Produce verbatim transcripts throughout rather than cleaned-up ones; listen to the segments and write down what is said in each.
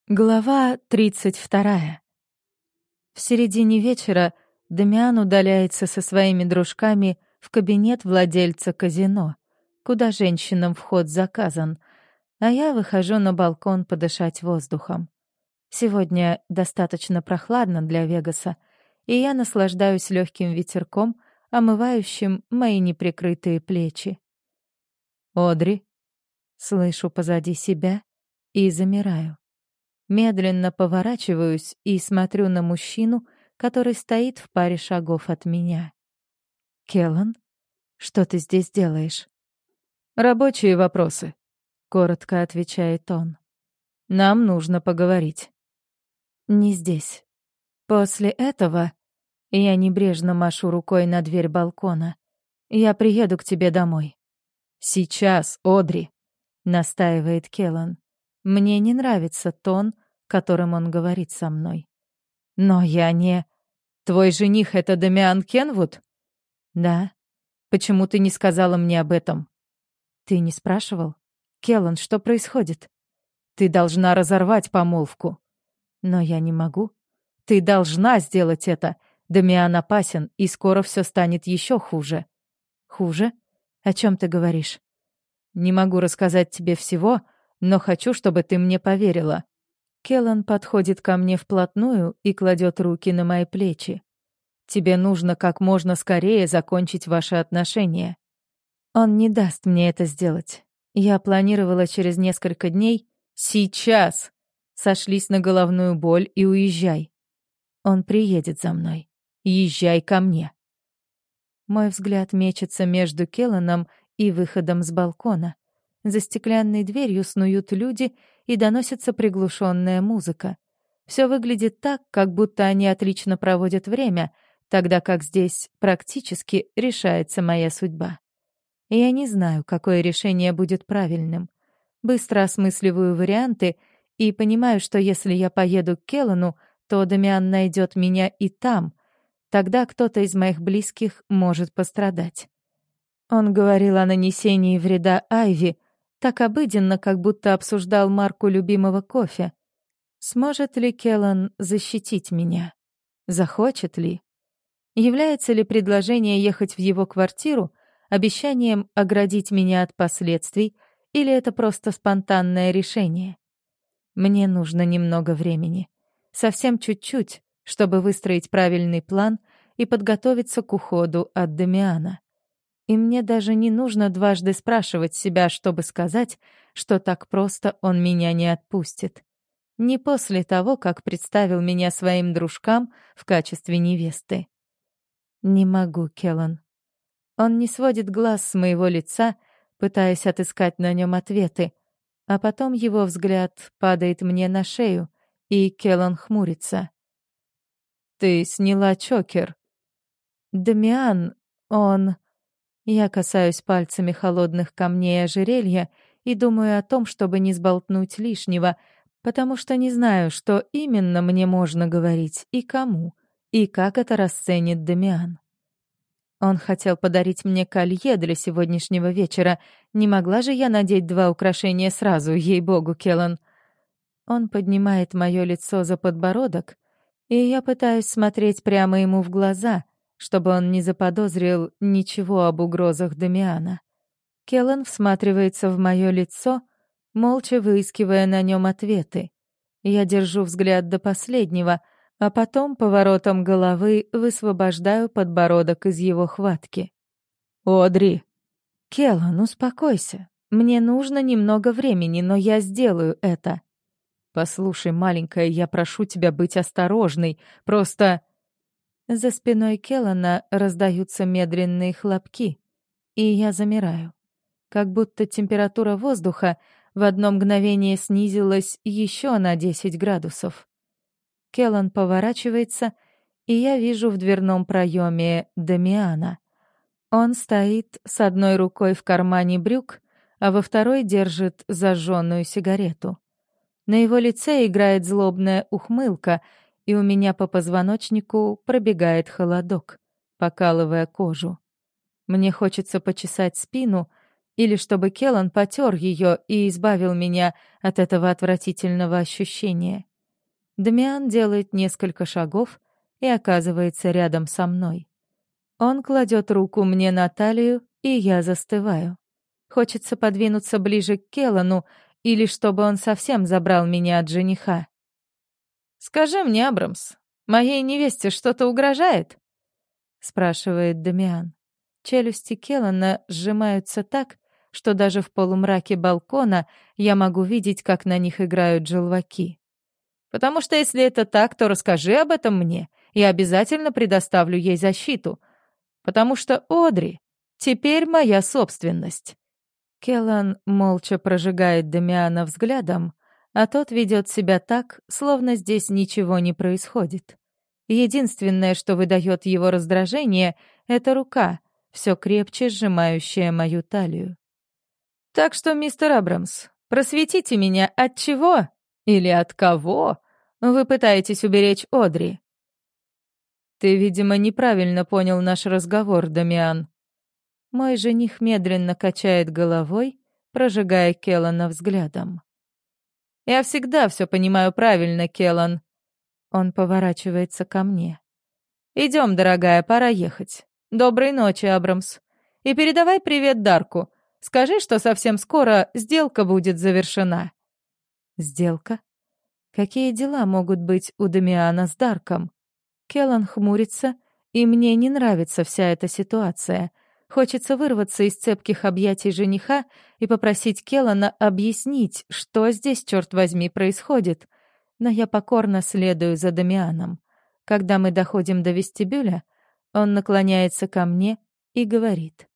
Глава тридцать вторая. В середине вечера Дамиан удаляется со своими дружками в кабинет владельца казино, куда женщинам вход заказан, а я выхожу на балкон подышать воздухом. Сегодня достаточно прохладно для Вегаса, и я наслаждаюсь легким ветерком, омывающим мои неприкрытые плечи. «Одри», слышу позади себя и замираю. Медленно поворачиваюсь и смотрю на мужчину, который стоит в паре шагов от меня. «Келлан, что ты здесь делаешь?» «Рабочие вопросы», — коротко отвечает он. «Нам нужно поговорить». «Не здесь. После этого...» Я небрежно машу рукой на дверь балкона. «Я приеду к тебе домой». «Сейчас, Одри», — настаивает Келлан. Мне не нравится тон, которым он говорит со мной. Но я не... Твой жених — это Дамиан Кенвуд? Да. Почему ты не сказала мне об этом? Ты не спрашивал? Келлан, что происходит? Ты должна разорвать помолвку. Но я не могу. Ты должна сделать это. Дамиан опасен, и скоро все станет еще хуже. Хуже? О чем ты говоришь? Не могу рассказать тебе всего, но хочу, чтобы ты мне поверила. Келлан подходит ко мне вплотную и кладет руки на мои плечи. Тебе нужно как можно скорее закончить ваши отношения. Он не даст мне это сделать. Я планировала через несколько дней. Сейчас! Сошлись на головную боль и уезжай. Он приедет за мной. Езжай ко мне. Мой взгляд мечется между Келланом и выходом с балкона. За стеклянной дверью снуют люди, и доносится приглушенная музыка. Все выглядит так, как будто они отлично проводят время, тогда как здесь практически решается моя судьба. Я не знаю, какое решение будет правильным. Быстро осмысливаю варианты и понимаю, что если я поеду к Келлану, то Дамиан найдет меня и там. Тогда кто-то из моих близких может пострадать. Он говорил о нанесении вреда Айви, так обыденно, как будто обсуждал марку любимого кофе. Сможет ли Келлан защитить меня? Захочет ли? Является ли предложение ехать в его квартиру обещанием оградить меня от последствий, или это просто спонтанное решение? Мне нужно немного времени. Совсем чуть-чуть, чтобы выстроить правильный план и подготовиться к уходу от Дамиана. И мне даже не нужно дважды спрашивать себя, чтобы сказать, что так просто он меня не отпустит. Не после того, как представил меня своим дружкам в качестве невесты. Не могу, Келлан. Он не сводит глаз с моего лица, пытаясь отыскать на нем ответы, а потом его взгляд падает мне на шею, и Келлан хмурится. «Ты сняла чокер». «Дамиан, он...» Я касаюсь пальцами холодных камней ожерелья и думаю о том, чтобы не сболтнуть лишнего, потому что не знаю, что именно мне можно говорить и кому, и как это расценит Дамиан. Он хотел подарить мне колье для сегодняшнего вечера. Не могла же я надеть два украшения сразу, ей-богу, Келлан. Он поднимает мое лицо за подбородок, и я пытаюсь смотреть прямо ему в глаза — чтобы он не заподозрил ничего об угрозах Дамиана. Келлан всматривается в мое лицо, молча выискивая на нем ответы. Я держу взгляд до последнего, а потом поворотом головы высвобождаю подбородок из его хватки. «Одри!» «Келлан, успокойся. Мне нужно немного времени, но я сделаю это». «Послушай, маленькая, я прошу тебя быть осторожной. Просто...» За спиной Келлана раздаются медленные хлопки, и я замираю. Как будто температура воздуха в одно мгновение снизилась еще на десять градусов. Келлан поворачивается, и я вижу в дверном проеме Дамиана. Он стоит с одной рукой в кармане брюк, а во второй держит зажженную сигарету. На его лице играет злобная ухмылка, и у меня по позвоночнику пробегает холодок, покалывая кожу. Мне хочется почесать спину, или чтобы Келлан потер ее и избавил меня от этого отвратительного ощущения. Дамиан делает несколько шагов и оказывается рядом со мной. Он кладет руку мне на талию, и я застываю. Хочется подвинуться ближе к Келлану или чтобы он совсем забрал меня от жениха. «Скажи мне, Абрамс, моей невесте что-то угрожает?» — спрашивает Дамиан. Челюсти Келлана сжимаются так, что даже в полумраке балкона я могу видеть, как на них играют желваки. «Потому что если это так, то расскажи об этом мне, и обязательно предоставлю ей защиту. Потому что Одри теперь моя собственность». Келлан молча прожигает Дамиана взглядом, а тот ведет себя так, словно здесь ничего не происходит. Единственное, что выдает его раздражение, — это рука, все крепче сжимающая мою талию. «Так что, мистер Абрамс, просветите меня, от чего или от кого вы пытаетесь уберечь Одри?» «Ты, видимо, неправильно понял наш разговор, Дамиан». Мой жених медленно качает головой, прожигая Келлана взглядом. «Я всегда все понимаю правильно, Келлан». Он поворачивается ко мне. «Идем, дорогая, пора ехать. Доброй ночи, Абрамс. И передавай привет Дарку. Скажи, что совсем скоро сделка будет завершена». «Сделка? Какие дела могут быть у Дамиана с Дарком?» Келлан хмурится, и мне не нравится вся эта ситуация. Хочется вырваться из цепких объятий жениха и попросить Келлана объяснить, что здесь, черт возьми, происходит. Но я покорно следую за Дамианом. Когда мы доходим до вестибюля, он наклоняется ко мне и говорит.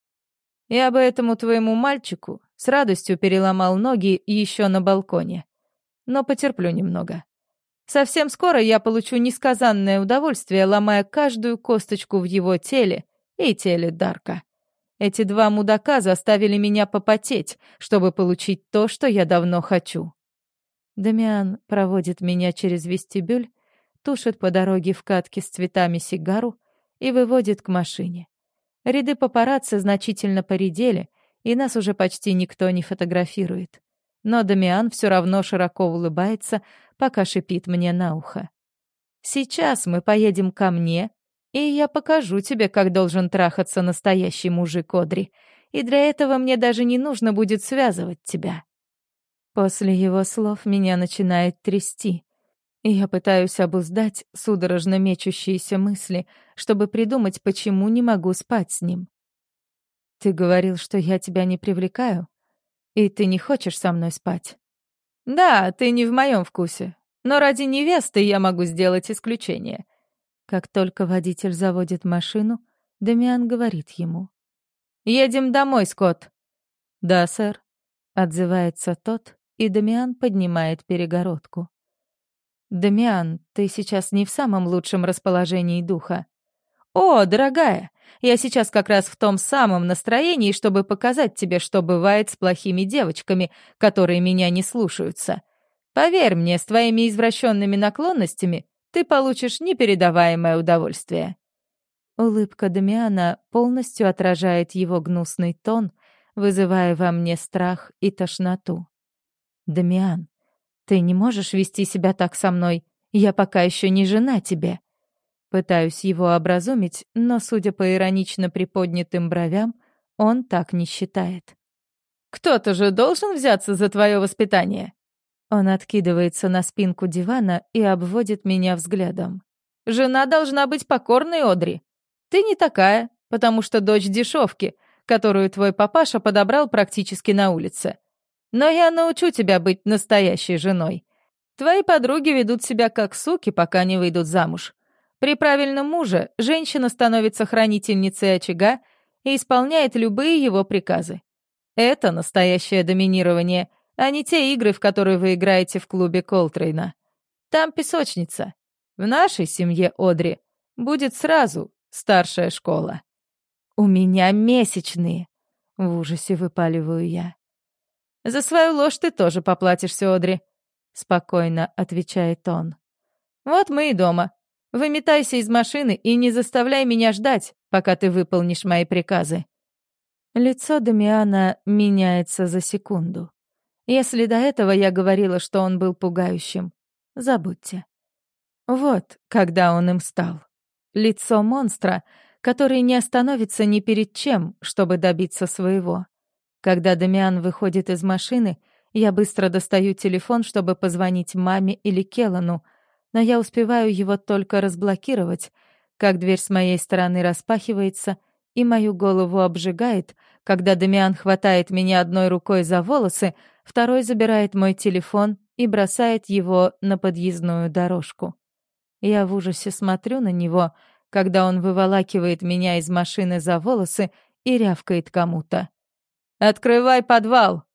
«Я бы этому твоему мальчику с радостью переломал ноги еще на балконе. Но потерплю немного. Совсем скоро я получу несказанное удовольствие, ломая каждую косточку в его теле и теле Дарка. Эти два мудака заставили меня попотеть, чтобы получить то, что я давно хочу». Дамиан проводит меня через вестибюль, тушит по дороге в катке с цветами сигару и выводит к машине. Ряды папарацци значительно поредели, и нас уже почти никто не фотографирует. Но Дамиан все равно широко улыбается, пока шипит мне на ухо. «Сейчас мы поедем ко мне, и я покажу тебе, как должен трахаться настоящий мужик, Одри. И для этого мне даже не нужно будет связывать тебя». После его слов меня начинает трясти, и я пытаюсь обуздать судорожно мечущиеся мысли, чтобы придумать, почему не могу спать с ним. «Ты говорил, что я тебя не привлекаю, и ты не хочешь со мной спать?» «Да, ты не в моем вкусе, но ради невесты я могу сделать исключение». Как только водитель заводит машину, Дамиан говорит ему. «Едем домой, Скотт». «Да, сэр», — отзывается тот, и Дамиан поднимает перегородку. «Дамиан, ты сейчас не в самом лучшем расположении духа». «О, дорогая, я сейчас как раз в том самом настроении, чтобы показать тебе, что бывает с плохими девочками, которые меня не слушаются. Поверь мне, с твоими извращенными наклонностями ты получишь непередаваемое удовольствие». Улыбка Дамиана полностью отражает его гнусный тон, вызывая во мне страх и тошноту. «Дамиан, ты не можешь вести себя так со мной. Я пока еще не жена тебе». Пытаюсь его образумить, но, судя по иронично приподнятым бровям, он так не считает. «Кто-то же должен взяться за твое воспитание». Он откидывается на спинку дивана и обводит меня взглядом. «Жена должна быть покорной, Одри. Ты не такая, потому что дочь дешевки, которую твой папаша подобрал практически на улице. Но я научу тебя быть настоящей женой. Твои подруги ведут себя как суки, пока не выйдут замуж. При правильном муже женщина становится хранительницей очага и исполняет любые его приказы. Это настоящее доминирование, а не те игры, в которые вы играете в клубе Колтрейна. Там песочница. В нашей семье, Одри, будет сразу старшая школа». «У меня месячные», — в ужасе выпаливаю я. «За свою ложь ты тоже поплатишься, Одри», — спокойно отвечает он. «Вот мы и дома. Выметайся из машины и не заставляй меня ждать, пока ты выполнишь мои приказы». Лицо Дамиана меняется за секунду. Если до этого я говорила, что он был пугающим, забудьте. Вот когда он им стал. Лицо монстра, который не остановится ни перед чем, чтобы добиться своего. Когда Дамиан выходит из машины, я быстро достаю телефон, чтобы позвонить маме или Келану, но я успеваю его только разблокировать, как дверь с моей стороны распахивается, и мою голову обжигает, когда Дамиан хватает меня одной рукой за волосы, второй забирает мой телефон и бросает его на подъездную дорожку. Я в ужасе смотрю на него, когда он выволакивает меня из машины за волосы и рявкает кому-то. «Открывай подвал!»